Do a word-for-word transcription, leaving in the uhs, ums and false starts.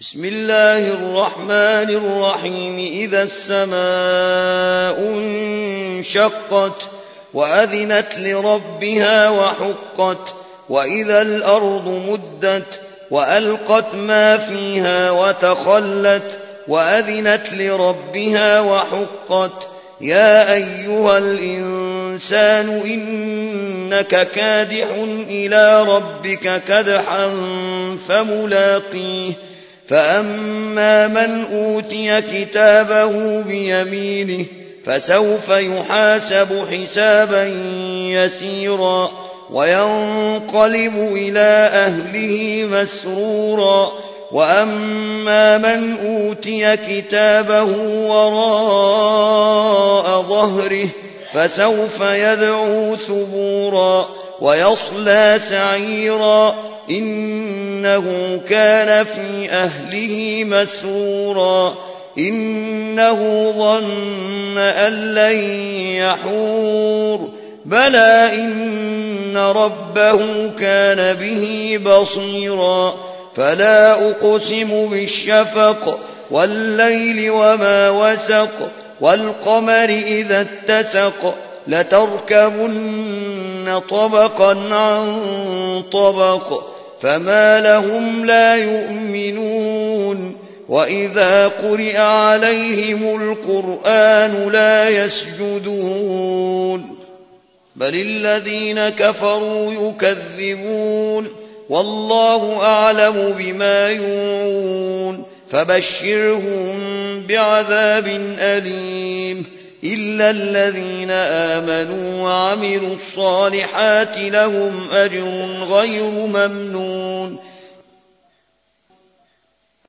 بسم الله الرحمن الرحيم إذا السماء انشقت وأذنت لربها وحقت وإذا الأرض مدت وألقت ما فيها وتخلت وأذنت لربها وحقت يا أيها الإنسان إنك كادح إلى ربك كدحا فملاقيه فأما من أوتي كتابه بيمينه فسوف يحاسب حسابا يسيرا وينقلب إلى أهله مسرورا وأما من أوتي كتابه وراء ظهره فسوف يدعو ثبورا ويصلى سعيرا إنه كان في أهله مسرورا إنه ظن أن لن يحور بلى إن ربه كان به بصيرا فلا أقسم بالشفق والليل وما وسق والقمر إذا اتسق لتركبن طبقا عن طبق فما لهم لا يؤمنون وإذا قرئ عليهم القرآن لا يسجدون بل الذين كفروا يكذبون والله أعلم بما يوعون فبشرهم بعذاب أليم إلا الذين آمنوا وعملوا الصالحات لهم أجر غير ممنون